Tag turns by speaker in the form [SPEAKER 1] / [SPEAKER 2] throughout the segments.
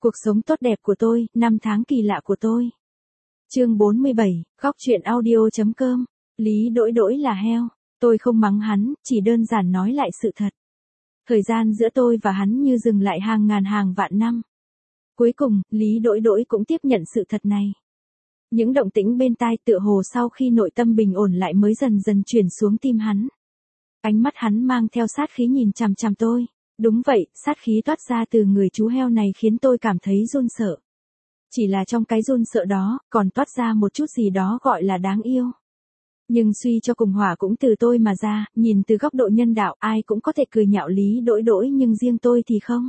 [SPEAKER 1] Cuộc sống tốt đẹp của tôi, năm tháng kỳ lạ của tôi. Chương 47, góc truyện audio.com. Lý Đỗi Đỗi là heo. Tôi không mắng hắn, chỉ đơn giản nói lại sự thật. Thời gian giữa tôi và hắn như dừng lại hàng ngàn hàng vạn năm. Cuối cùng, Lý Đỗi Đỗi cũng tiếp nhận sự thật này. Những động tĩnh bên tai tựa hồ sau khi nội tâm bình ổn lại mới dần dần chuyển xuống tim hắn. Ánh mắt hắn mang theo sát khí nhìn chằm chằm tôi. Đúng vậy, sát khí toát ra từ người chú heo này khiến tôi cảm thấy run sợ. Chỉ là trong cái run sợ đó, còn toát ra một chút gì đó gọi là đáng yêu. Nhưng suy cho cùng hỏa cũng từ tôi mà ra, nhìn từ góc độ nhân đạo ai cũng có thể cười nhạo Lý Đỗi Đỗi nhưng riêng tôi thì không.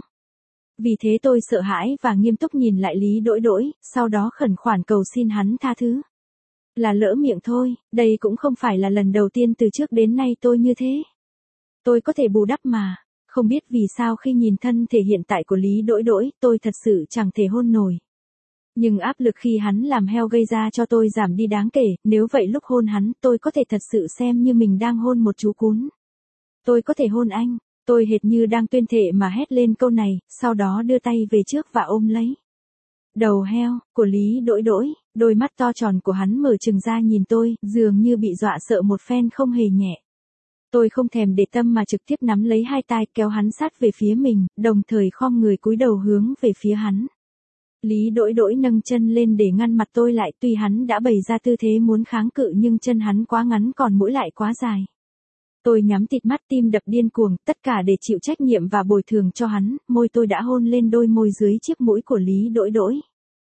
[SPEAKER 1] Vì thế tôi sợ hãi và nghiêm túc nhìn lại Lý Đỗi Đỗi, sau đó khẩn khoản cầu xin hắn tha thứ. Là lỡ miệng thôi, đây cũng không phải là lần đầu tiên từ trước đến nay tôi như thế. Tôi có thể bù đắp mà. Không biết vì sao khi nhìn thân thể hiện tại của Lý Đỗi Đỗi, tôi thật sự chẳng thể hôn nổi. Nhưng áp lực khi hắn làm heo gây ra cho tôi giảm đi đáng kể, nếu vậy lúc hôn hắn, tôi có thể thật sự xem như mình đang hôn một chú cún. Tôi có thể hôn anh, tôi hệt như đang tuyên thệ mà hét lên câu này, sau đó đưa tay về trước và ôm lấy đầu heo của Lý Đỗi Đỗi, đôi mắt to tròn của hắn mở trừng ra nhìn tôi, dường như bị dọa sợ một phen không hề nhẹ. Tôi không thèm để tâm mà trực tiếp nắm lấy hai tay kéo hắn sát về phía mình, đồng thời khom người cúi đầu hướng về phía hắn. Lý Đỗi Đỗi nâng chân lên để ngăn mặt tôi lại, tuy hắn đã bày ra tư thế muốn kháng cự nhưng chân hắn quá ngắn còn mũi lại quá dài. Tôi nhắm tịt mắt tim đập điên cuồng, tất cả để chịu trách nhiệm và bồi thường cho hắn, môi tôi đã hôn lên đôi môi dưới chiếc mũi của Lý Đỗi Đỗi.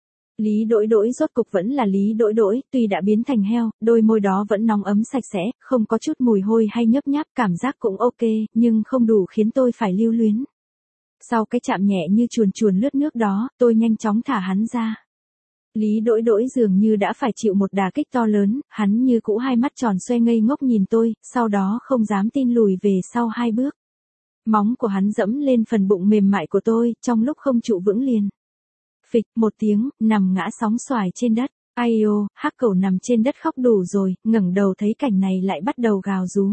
[SPEAKER 1] Lý Đỗi Đỗi rốt cục vẫn là Lý Đỗi Đỗi, tuy đã biến thành heo, đôi môi đó vẫn nóng ấm sạch sẽ, không có chút mùi hôi hay nhấp nháp, cảm giác cũng ok, nhưng không đủ khiến tôi phải lưu luyến. Sau cái chạm nhẹ như chuồn chuồn lướt nước đó, tôi nhanh chóng thả hắn ra. Lý Đỗi Đỗi dường như đã phải chịu một đả kích to lớn, hắn như cũ hai mắt tròn xoe ngây ngốc nhìn tôi, sau đó không dám tin lùi về sau hai bước. Móng của hắn dẫm lên phần bụng mềm mại của tôi, trong lúc không trụ vững liền. Phịch một tiếng, nằm ngã sóng xoài trên đất. Ai ô, hắc cẩu nằm trên đất khóc đủ rồi, ngẩng đầu thấy cảnh này lại bắt đầu gào rú.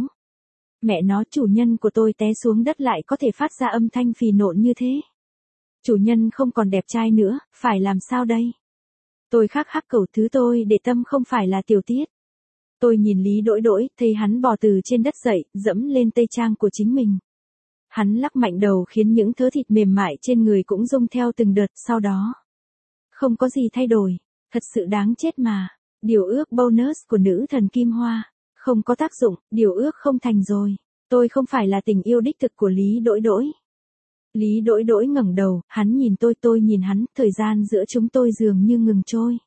[SPEAKER 1] Mẹ nó, chủ nhân của tôi té xuống đất lại có thể phát ra âm thanh phì nộn như thế. Chủ nhân không còn đẹp trai nữa, phải làm sao đây? Tôi khác hắc cẩu thứ tôi để tâm không phải là tiểu tiết. Tôi nhìn Lý Đỗi Đỗi, thấy hắn bò từ trên đất dậy, dẫm lên tây trang của chính mình. Hắn lắc mạnh đầu khiến những thớ thịt mềm mại trên người cũng rung theo từng đợt, sau đó. Không có gì thay đổi, thật sự đáng chết mà. Điều ước bonus của nữ thần Kim Hoa. Không có tác dụng, điều ước không thành rồi. Tôi không phải là tình yêu đích thực của Lý Đỗi Đỗi. Lý Đỗi Đỗi ngẩng đầu, hắn nhìn tôi nhìn hắn, thời gian giữa chúng tôi dường như ngừng trôi.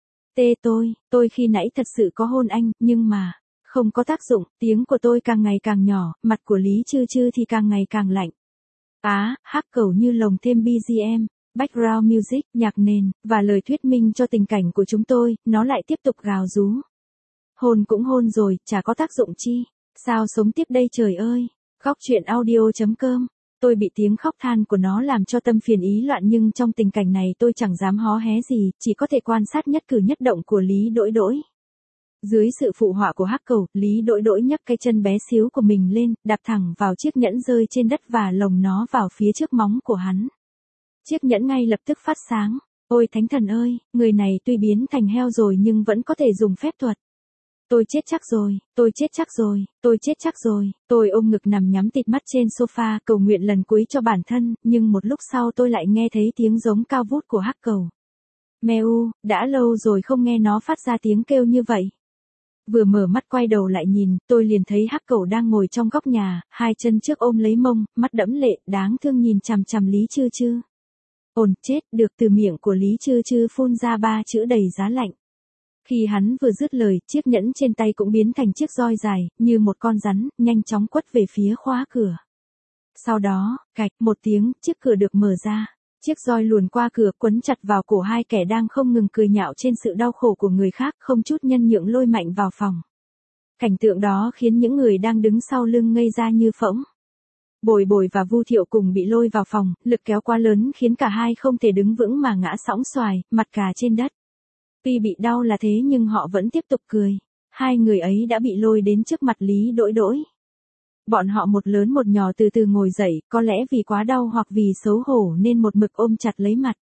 [SPEAKER 1] Tôi khi nãy thật sự có hôn anh, nhưng mà, không có tác dụng, tiếng của tôi càng ngày càng nhỏ, mặt của Lý Chư Chư thì càng ngày càng lạnh. Hắc cẩu như lồng thêm BGM, background music, nhạc nền, và lời thuyết minh cho tình cảnh của chúng tôi, nó lại tiếp tục gào rú. Hôn cũng hôn rồi, chả có tác dụng chi. Sao sống tiếp đây trời ơi. Góc truyện audio.com. Tôi bị tiếng khóc than của nó làm cho tâm phiền ý loạn nhưng trong tình cảnh này tôi chẳng dám hó hé gì, chỉ có thể quan sát nhất cử nhất động của Lý Đỗi Đỗi. Dưới sự phụ họa của hắc cẩu, Lý Đỗi Đỗi nhấc cái chân bé xíu của mình lên, đạp thẳng vào chiếc nhẫn rơi trên đất và lồng nó vào phía trước móng của hắn. Chiếc nhẫn ngay lập tức phát sáng. Ôi thánh thần ơi, người này tuy biến thành heo rồi nhưng vẫn có thể dùng phép thuật. Tôi chết chắc rồi, tôi chết chắc rồi, tôi chết chắc rồi. Tôi ôm ngực nằm nhắm tịt mắt trên sofa cầu nguyện lần cuối cho bản thân, nhưng một lúc sau tôi lại nghe thấy tiếng giống cao vút của hắc cẩu. Meo, đã lâu rồi không nghe nó phát ra tiếng kêu như vậy. Vừa mở mắt quay đầu lại nhìn, tôi liền thấy hắc cẩu đang ngồi trong góc nhà, hai chân trước ôm lấy mông, mắt đẫm lệ, đáng thương nhìn chằm chằm Lý Chư Chư. Ồn chết, được từ miệng của Lý Chư Chư phun ra ba chữ đầy giá lạnh. Khi hắn vừa dứt lời, chiếc nhẫn trên tay cũng biến thành chiếc roi dài, như một con rắn, nhanh chóng quất về phía khóa cửa. Sau đó, cạch một tiếng, chiếc cửa được mở ra. Chiếc roi luồn qua cửa quấn chặt vào cổ hai kẻ đang không ngừng cười nhạo trên sự đau khổ của người khác, không chút nhân nhượng lôi mạnh vào phòng. Cảnh tượng đó khiến những người đang đứng sau lưng ngây ra như phỗng. Bồi Bồi và Vu Thiệu cùng bị lôi vào phòng, lực kéo quá lớn khiến cả hai không thể đứng vững mà ngã sõng xoài, mặt cà trên đất. Tuy bị đau là thế nhưng họ vẫn tiếp tục cười. Hai người ấy đã bị lôi đến trước mặt Lý Đỗi Đỗi. Bọn họ một lớn một nhỏ từ từ ngồi dậy, có lẽ vì quá đau hoặc vì xấu hổ nên một mực ôm chặt lấy mặt.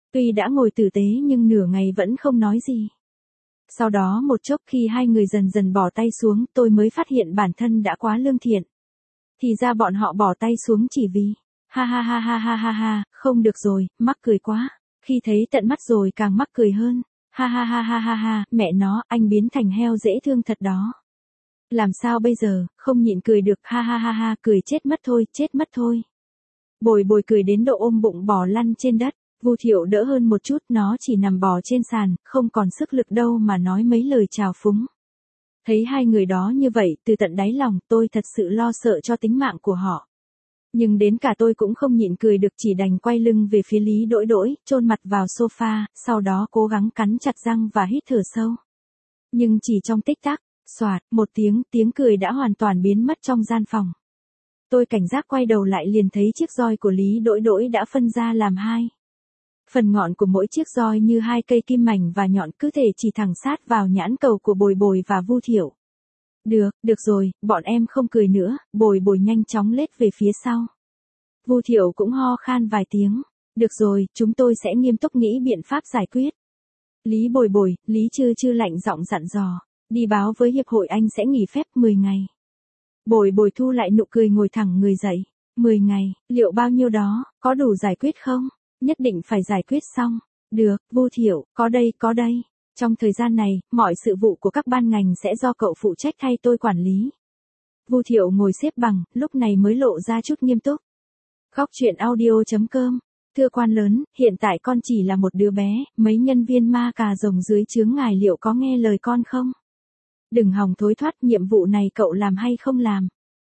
[SPEAKER 1] Tuy đã ngồi tử tế nhưng nửa ngày vẫn không nói gì. Sau đó một chốc khi hai người dần dần bỏ tay xuống, tôi mới phát hiện bản thân đã quá lương thiện. Thì ra bọn họ bỏ tay xuống chỉ vì, ha ha ha ha ha ha ha, không được rồi, mắc cười quá. Khi thấy tận mắt rồi càng mắc cười hơn. Ha ha ha ha ha ha, mẹ nó, anh biến thành heo dễ thương thật đó. Làm sao bây giờ, không nhịn cười được, ha ha ha ha, cười chết mất thôi. Bồi bồi cười đến độ ôm bụng bò lăn trên đất. Vu Thiệu đỡ hơn một chút, nó chỉ nằm bò trên sàn, không còn sức lực đâu mà nói mấy lời chào phúng. Thấy hai người đó như vậy, từ tận đáy lòng, tôi thật sự lo sợ cho tính mạng của họ. Nhưng đến cả tôi cũng không nhịn cười được, chỉ đành quay lưng về phía Lý Đỗi Đỗi, chôn mặt vào sofa, sau đó cố gắng cắn chặt răng và hít thở sâu. Nhưng chỉ trong tích tắc, xoạt, một tiếng cười đã hoàn toàn biến mất trong gian phòng. Tôi cảnh giác quay đầu lại liền thấy chiếc roi của Lý Đỗi Đỗi đã phân ra làm hai. Phần ngọn của mỗi chiếc roi như hai cây kim mảnh và nhọn cứ thể chỉ thẳng sát vào nhãn cầu của Bồi Bồi và Vu Thiệu. Được rồi, bọn em không cười nữa, Bồi Bồi nhanh chóng lết về phía sau. Vu Thiệu cũng ho khan vài tiếng. Được rồi, chúng tôi sẽ nghiêm túc nghĩ biện pháp giải quyết. Lý Bồi Bồi, Lý Chư Chư lạnh giọng dặn dò. Đi báo với hiệp hội anh sẽ nghỉ phép 10 ngày. Bồi Bồi thu lại nụ cười ngồi thẳng người dậy. 10 ngày, liệu bao nhiêu đó, có đủ giải quyết không? Nhất định phải giải quyết xong. Được, Vu Thiệu, có đây. Trong thời gian này, mọi sự vụ của các ban ngành sẽ do cậu phụ trách thay tôi quản lý. Vu Thiệu ngồi xếp bằng, lúc này mới lộ ra chút nghiêm túc. Góc truyện audio.com. Thưa quan lớn, hiện tại con chỉ là một đứa bé, mấy nhân viên ma cà rồng dưới trướng ngài liệu có nghe lời con không? Đừng hòng thối thoát, nhiệm vụ này cậu làm hay không làm?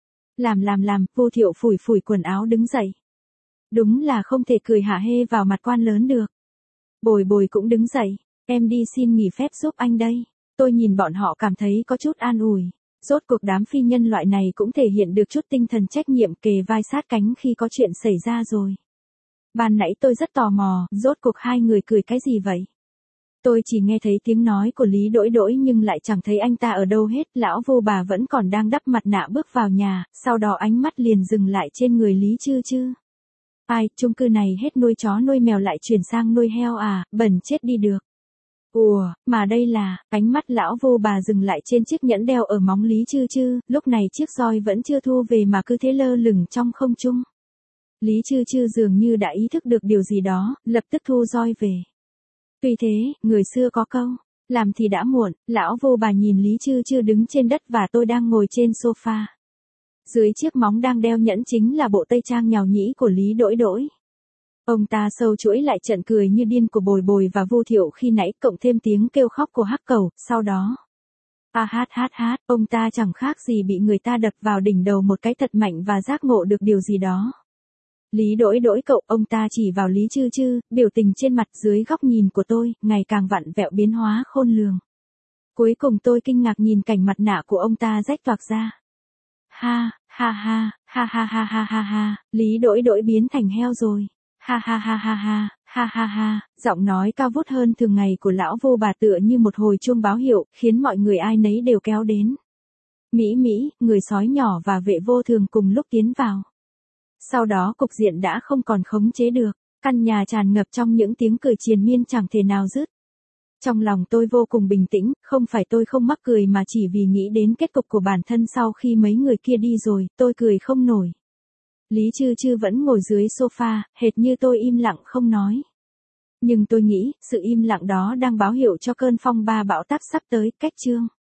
[SPEAKER 1] Làm, Vu Thiệu phủi phủi quần áo đứng dậy. Đúng là không thể cười hả hê vào mặt quan lớn được. Bồi Bồi cũng đứng dậy, em đi xin nghỉ phép giúp anh đây. Tôi nhìn bọn họ cảm thấy có chút an ủi. Rốt cuộc đám phi nhân loại này cũng thể hiện được chút tinh thần trách nhiệm, kề vai sát cánh khi có chuyện xảy ra rồi. Ban nãy tôi rất tò mò, rốt cuộc hai người cười cái gì vậy? Tôi chỉ nghe thấy tiếng nói của Lý Đỗi Đỗi nhưng lại chẳng thấy anh ta ở đâu hết. Lão Vu Bà vẫn còn đang đắp mặt nạ bước vào nhà, sau đó ánh mắt liền dừng lại trên người Lý Chư Chư. Ai, chung cư này hết nuôi chó nuôi mèo lại chuyển sang nuôi heo à, bẩn chết đi được. Ủa, mà đây là, ánh mắt lão Vu Bà dừng lại trên chiếc nhẫn đeo ở móng Lý Chư Chư, lúc này chiếc roi vẫn chưa thu về mà cứ thế lơ lửng trong không trung. Lý Chư Chư dường như đã ý thức được điều gì đó, lập tức thu roi về. Tuy thế, người xưa có câu, làm thì đã muộn, lão Vu Bà nhìn Lý Chư Chư đứng trên đất và tôi đang ngồi trên sofa. Dưới chiếc móng đang đeo nhẫn chính là bộ tây trang nhào nhĩ của Lý Đỗi Đỗi. Ông ta sâu chuỗi lại trận cười như điên của Bồi Bồi và Vu Thiệu khi nãy, cộng thêm tiếng kêu khóc của Hắc Cẩu, sau đó. Hát, ông ta chẳng khác gì bị người ta đập vào đỉnh đầu một cái thật mạnh và giác ngộ được điều gì đó. Lý Đỗi Đỗi cậu, ông ta chỉ vào Lý Chư Chư, biểu tình trên mặt dưới góc nhìn của tôi, ngày càng vặn vẹo biến hóa khôn lường. Cuối cùng tôi kinh ngạc nhìn cảnh mặt nạ của ông ta rách toạc ra. Ha, Lý Đỗi Đỗi biến thành heo rồi. Ha, giọng nói cao vút hơn thường ngày của lão Vô Bà tựa như một hồi chuông báo hiệu, khiến mọi người ai nấy đều kéo đến. Mỹ, người sói nhỏ và vệ vô thường cùng lúc tiến vào. Sau đó cục diện đã không còn khống chế được, căn nhà tràn ngập trong những tiếng cười triền miên chẳng thể nào dứt. Trong lòng tôi vô cùng bình tĩnh, không phải tôi không mắc cười mà chỉ vì nghĩ đến kết cục của bản thân sau khi mấy người kia đi rồi, tôi cười không nổi. Lý Chư Chư vẫn ngồi dưới sofa, hệt như tôi im lặng không nói. Nhưng tôi nghĩ, sự im lặng đó đang báo hiệu cho cơn phong ba bão táp sắp tới, cách chương.